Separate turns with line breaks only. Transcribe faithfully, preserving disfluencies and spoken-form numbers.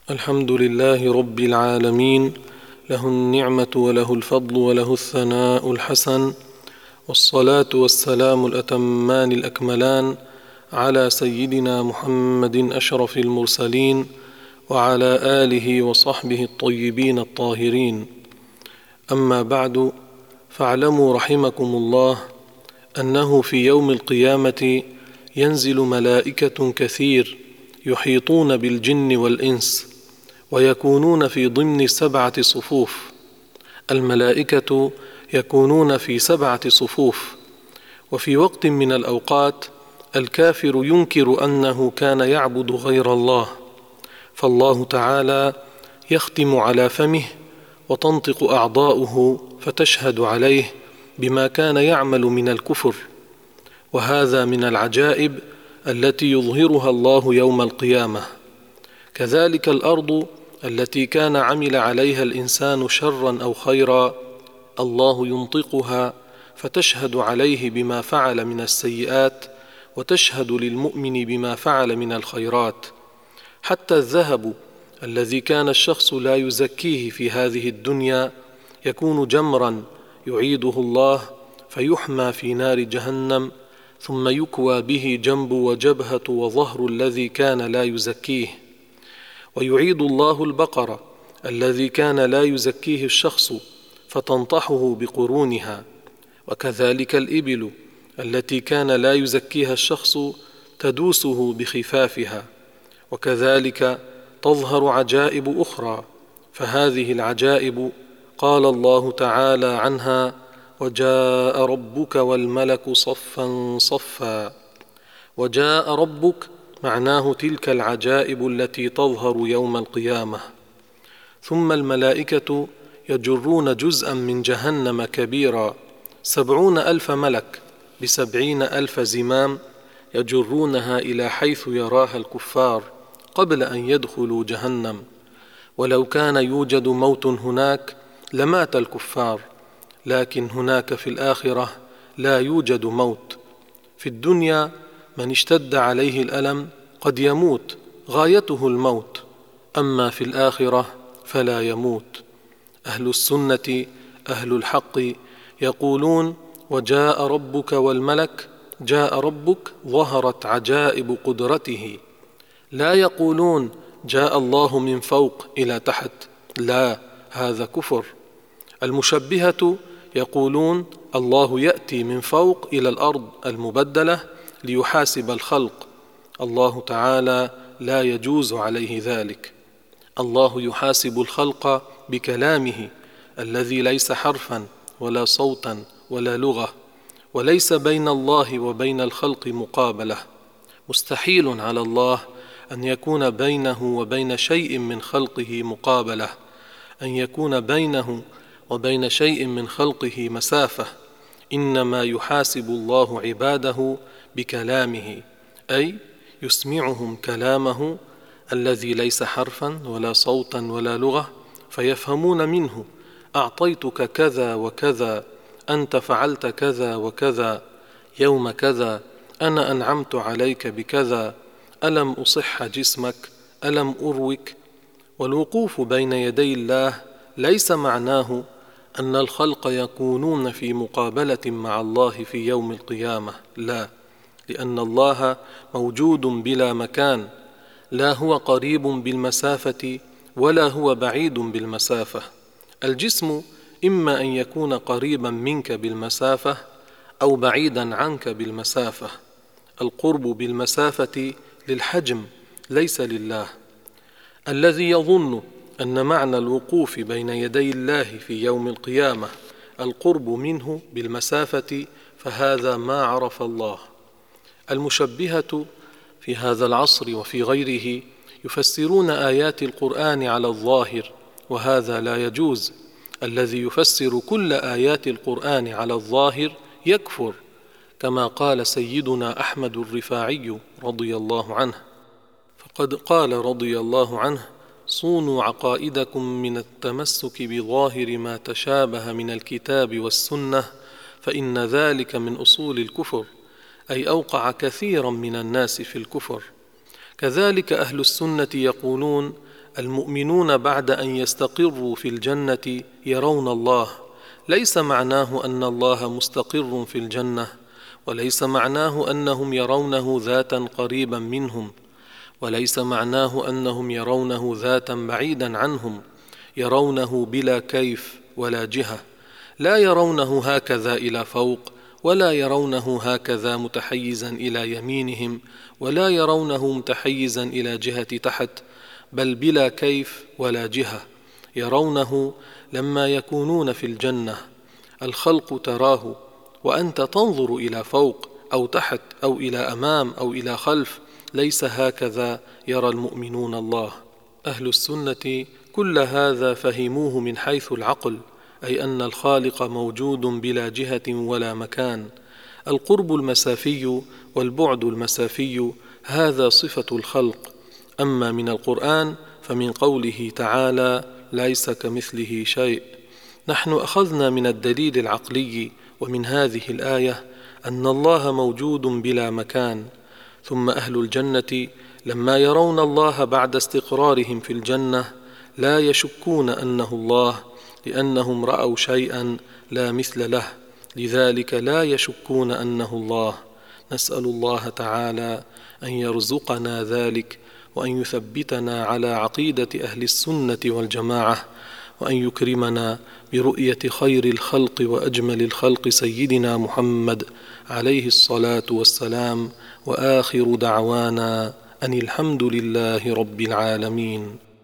الحمد لله رب العالمين، له النعمة وله الفضل وله الثناء الحسن، والصلاة والسلام الأتمان الأكملان على سيدنا محمد أشرف المرسلين وعلى آله وصحبه الطيبين الطاهرين. أما بعد، فاعلموا رحمكم الله أنه في يوم القيامة ينزل ملائكة كثير يحيطون بالجن والإنس، ويكونون في ضمن سبعة صفوف. الملائكة يكونون في سبعة صفوف، وفي وقت من الأوقات الكافر ينكر أنه كان يعبد غير الله، فالله تعالى يختم على فمه وتنطق أعضاؤه فتشهد عليه بما كان يعمل من الكفر، وهذا من العجائب التي يظهرها الله يوم القيامة. كذلك الأرض التي كان عمل عليها الإنسان شرا أو خيرا، الله ينطقها فتشهد عليه بما فعل من السيئات، وتشهد للمؤمن بما فعل من الخيرات. حتى الذهب الذي كان الشخص لا يزكيه في هذه الدنيا يكون جمرا يعيده الله فيحمى في نار جهنم، ثم يكوى به جنب وجبهة وظهر الذي كان لا يزكيه. ويعيد الله البقر الذي كان لا يزكيه الشخص فتنطحه بقرونها، وكذلك الإبل التي كان لا يزكيها الشخص تدوسه بخفافها، وكذلك تظهر عجائب أخرى. فهذه العجائب قال الله تعالى عنها: وجاء ربك والملك صفا صفا. وجاء ربك معناه تلك العجائب التي تظهر يوم القيامة. ثم الملائكة يجرون جزءا من جهنم كبيرا، سبعون ألف ملك بسبعين ألف زمام يجرونها إلى حيث يراها الكفار قبل أن يدخلوا جهنم. ولو كان يوجد موت هناك لمات الكفار، لكن هناك في الآخرة لا يوجد موت. في الدنيا من اشتد عليه الألم قد يموت، غايته الموت، أما في الآخرة فلا يموت. أهل السنة أهل الحق يقولون: وجاء ربك والملك، جاء ربك ظهرت عجائب قدرته. لا يقولون جاء الله من فوق إلى تحت، لا، هذا كفر. المشبهة يقولون الله يأتي من فوق إلى الأرض المبدلة ليحاسب الخلق، الله تعالى لا يجوز عليه ذلك. الله يحاسب الخلق بكلامه الذي ليس حرفا ولا صوتا ولا لغة، وليس بين الله وبين الخلق مقابلة. مستحيل على الله أن يكون بينه وبين شيء من خلقه مقابلة، أن يكون بينه وبين شيء من خلقه مسافة. إنما يحاسب الله عباده بكلامه، أي يسمعهم كلامه الذي ليس حرفا ولا صوتا ولا لغة، فيفهمون منه: أعطيتك كذا وكذا، أنت فعلت كذا وكذا يوم كذا، أنا أنعمت عليك بكذا، ألم أصح جسمك، ألم أروك. والوقوف بين يدي الله ليس معناه أن الخلق يكونون في مقابلة مع الله في يوم القيامة، لا، لأن الله موجود بلا مكان، لا هو قريب بالمسافة ولا هو بعيد بالمسافة. الجسم إما أن يكون قريبا منك بالمسافة أو بعيدا عنك بالمسافة. القرب بالمسافة للحجم ليس لله. الذي يظن أن معنى الوقوف بين يدي الله في يوم القيامة القرب منه بالمسافة فهذا ما عرف الله. المشبهة في هذا العصر وفي غيره يفسرون آيات القرآن على الظاهر، وهذا لا يجوز. الذي يفسر كل آيات القرآن على الظاهر يكفر، كما قال سيدنا أحمد الرفاعي رضي الله عنه، فقد قال رضي الله عنه: صونوا عقائدكم من التمسك بظاهر ما تشابه من الكتاب والسنة، فإن ذلك من أصول الكفر، أي أوقع كثيرا من الناس في الكفر. كذلك أهل السنة يقولون: المؤمنون بعد أن يستقروا في الجنة يرون الله، ليس معناه أن الله مستقر في الجنة، وليس معناه أنهم يرونه ذاتا قريبا منهم، وليس معناه أنهم يرونه ذاتا بعيدا عنهم، يرونه بلا كيف ولا جهة، لا يرونه هكذا إلى فوق، ولا يرونه هكذا متحيزا إلى يمينهم، ولا يرونه متحيزا إلى جهة تحت، بل بلا كيف ولا جهة. يرونه لما يكونون في الجنة، الخلق تراه وأنت تنظر إلى فوق أو تحت أو إلى أمام أو إلى خلف، ليس هكذا يرى المؤمنون الله. أهل السنة كل هذا فهموه من حيث العقل، أي أن الخالق موجود بلا جهة ولا مكان. القرب المسافي والبعد المسافي هذا صفة الخلق. أما من القرآن فمن قوله تعالى: ليس كمثله شيء. نحن أخذنا من الدليل العقلي ومن هذه الآية أن الله موجود بلا مكان. ثم أهل الجنة لما يرون الله بعد استقرارهم في الجنة لا يشكون أنه الله، لأنهم رأوا شيئا لا مثل له، لذلك لا يشكون أنه الله. نسأل الله تعالى أن يرزقنا ذلك، وأن يثبتنا على عقيدة أهل السنة والجماعة، وأن يكرمنا برؤية خير الخلق وأجمل الخلق سيدنا محمد عليه الصلاة والسلام. وآخر دعوانا أن الحمد لله رب العالمين.